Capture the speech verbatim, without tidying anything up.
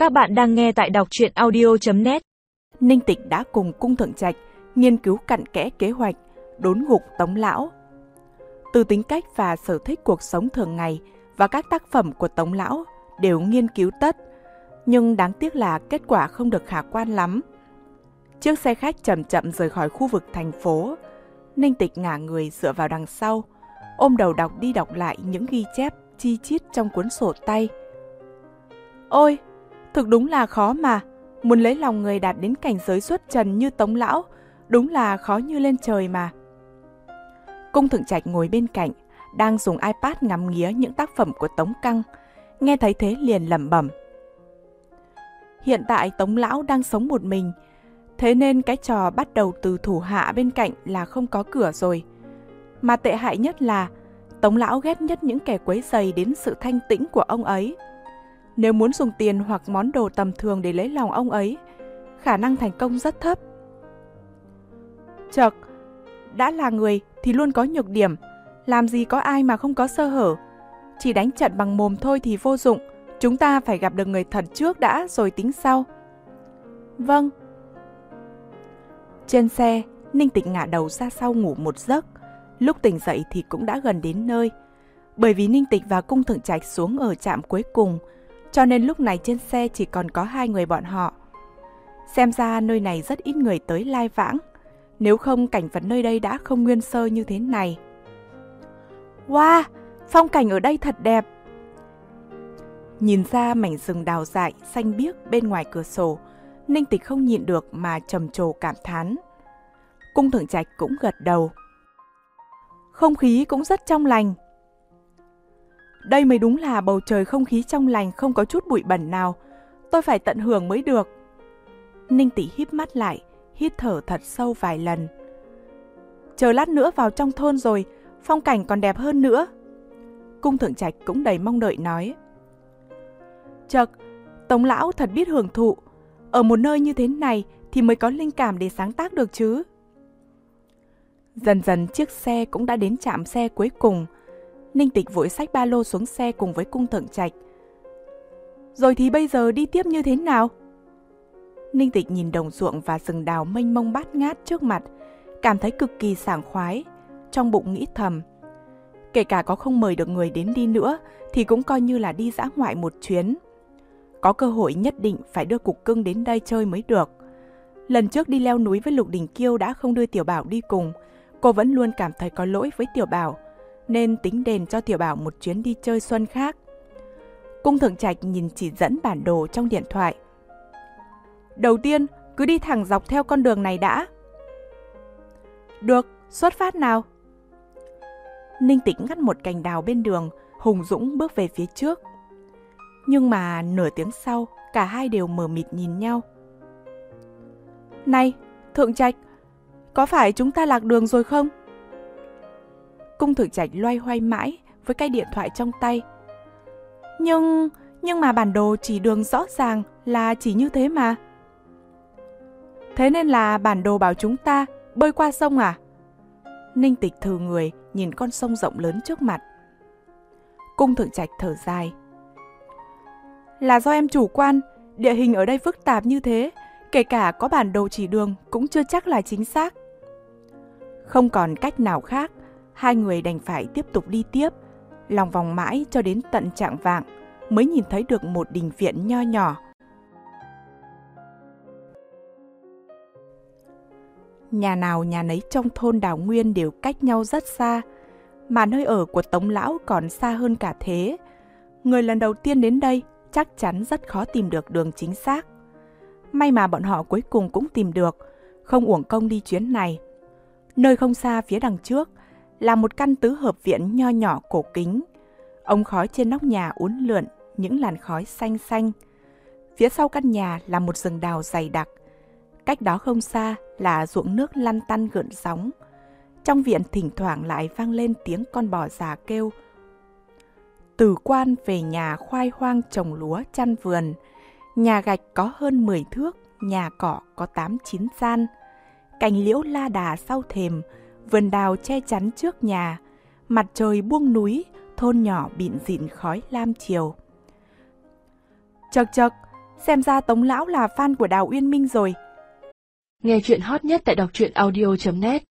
Các bạn đang nghe tại đọc truyện audio chấm net. Ninh Tịch đã cùng Cung Thượng Trạch nghiên cứu cặn kẽ kế hoạch đốn ngục Tống Lão. Từ tính cách và sở thích cuộc sống thường ngày và các tác phẩm của Tống Lão đều nghiên cứu tất, nhưng đáng tiếc là kết quả không được khả quan lắm. Chiếc xe khách chậm chậm rời khỏi khu vực thành phố. Ninh Tịch ngả người dựa vào đằng sau, ôm đầu đọc đi đọc lại những ghi chép chi chít trong cuốn sổ tay. Ôi, thực đúng là khó mà, muốn lấy lòng người đạt đến cảnh giới xuất trần như Tống Lão, đúng là khó như lên trời mà. Cung Thượng Trạch ngồi bên cạnh, đang dùng iPad ngắm nghía những tác phẩm của Tống Căng, nghe thấy thế liền lẩm bẩm. Hiện tại Tống Lão đang sống một mình, thế nên cái trò bắt đầu từ thủ hạ bên cạnh là không có cửa rồi. Mà tệ hại nhất là Tống Lão ghét nhất những kẻ quấy rầy đến sự thanh tĩnh của ông ấy. Nếu muốn dùng tiền hoặc món đồ tầm thường để lấy lòng ông ấy, khả năng thành công rất thấp. Chợt, đã là người thì luôn có nhược điểm, làm gì có ai mà không có sơ hở. Chỉ đánh trận bằng mồm thôi thì vô dụng, chúng ta phải gặp được người thật trước đã rồi tính sau. Vâng. Trên xe, Ninh Tịch ngả đầu ra sau ngủ một giấc. Lúc tỉnh dậy thì cũng đã gần đến nơi. Bởi vì Ninh Tịch và Cung Thượng Trạch xuống ở trạm cuối cùng, cho nên lúc này trên xe chỉ còn có hai người bọn họ. Xem ra nơi này rất ít người tới lai vãng, nếu không cảnh vật nơi đây đã không nguyên sơ như thế này. Wow, phong cảnh ở đây thật đẹp. Nhìn ra mảnh rừng đào dại, xanh biếc bên ngoài cửa sổ, Ninh Tịch không nhịn được mà trầm trồ cảm thán. Cung Thượng Trạch cũng gật đầu. Không khí cũng rất trong lành. Đây mới đúng là bầu trời không khí trong lành, không có chút bụi bẩn nào. Tôi phải tận hưởng mới được. Ninh Tịch híp mắt lại, hít thở thật sâu vài lần. Chờ lát nữa vào trong thôn rồi, phong cảnh còn đẹp hơn nữa. Cung Thượng Trạch cũng đầy mong đợi nói. Chợt, Tống Lão thật biết hưởng thụ. Ở một nơi như thế này thì mới có linh cảm để sáng tác được chứ. Dần dần chiếc xe cũng đã đến trạm xe cuối cùng. Ninh Tịch vội xách ba lô xuống xe cùng với Cung Thượng Trạch. Rồi thì bây giờ đi tiếp như thế nào? Ninh Tịch nhìn đồng ruộng và rừng đào mênh mông bát ngát trước mặt, cảm thấy cực kỳ sảng khoái, trong bụng nghĩ thầm. Kể cả có không mời được người đến đi nữa thì cũng coi như là đi dã ngoại một chuyến. Có cơ hội nhất định phải đưa Cục Cưng đến đây chơi mới được. Lần trước đi leo núi với Lục Đình Kiêu đã không đưa Tiểu Bảo đi cùng, cô vẫn luôn cảm thấy có lỗi với Tiểu Bảo, nên tính đền cho Tiểu Bảo một chuyến đi chơi xuân khác. Cung Thượng Trạch nhìn chỉ dẫn bản đồ trong điện thoại. Đầu tiên, cứ đi thẳng dọc theo con đường này đã. Được, xuất phát nào. Ninh Tịch ngắt một cành đào bên đường, hùng dũng bước về phía trước. Nhưng mà nửa tiếng sau, cả hai đều mờ mịt nhìn nhau. Này, Thượng Trạch, có phải chúng ta lạc đường rồi không? Cung Thượng Trạch loay hoay mãi với cái điện thoại trong tay. Nhưng, nhưng mà bản đồ chỉ đường rõ ràng là chỉ như thế mà. Thế nên là bản đồ bảo chúng ta bơi qua sông à? Ninh Tịch thừ người nhìn con sông rộng lớn trước mặt. Cung Thượng Trạch thở dài. Là do em chủ quan, địa hình ở đây phức tạp như thế, kể cả có bản đồ chỉ đường cũng chưa chắc là chính xác. Không còn cách nào khác, hai người đành phải tiếp tục đi tiếp, lòng vòng mãi cho đến tận chạng vạng mới nhìn thấy được một đình viện nho nhỏ. Nhà nào nhà nấy trong thôn Đào Nguyên đều cách nhau rất xa, mà nơi ở của Tống Lão còn xa hơn cả thế. Người lần đầu tiên đến đây chắc chắn rất khó tìm được đường chính xác. May mà bọn họ cuối cùng cũng tìm được, không uổng công đi chuyến này. Nơi không xa phía đằng trước là một căn tứ hợp viện nho nhỏ cổ kính. Ống khói trên nóc nhà uốn lượn những làn khói xanh xanh. Phía sau căn nhà là một rừng đào dày đặc. Cách đó không xa là ruộng nước lăn tăn gợn sóng. Trong viện thỉnh thoảng lại vang lên tiếng con bò già kêu. Từ quan về nhà khoai hoang trồng lúa chăn vườn. Nhà gạch có hơn mười thước, nhà cỏ có tám chín gian. Cành liễu la đà sau thềm, vườn đào che chắn trước nhà. Mặt trời buông núi, thôn nhỏ bịn dịn khói lam chiều. Chật chật, xem ra Tống lão là fan của Đào Uyên Minh rồi. Nghe chuyện hot nhất tại đọc truyện audio chấm net.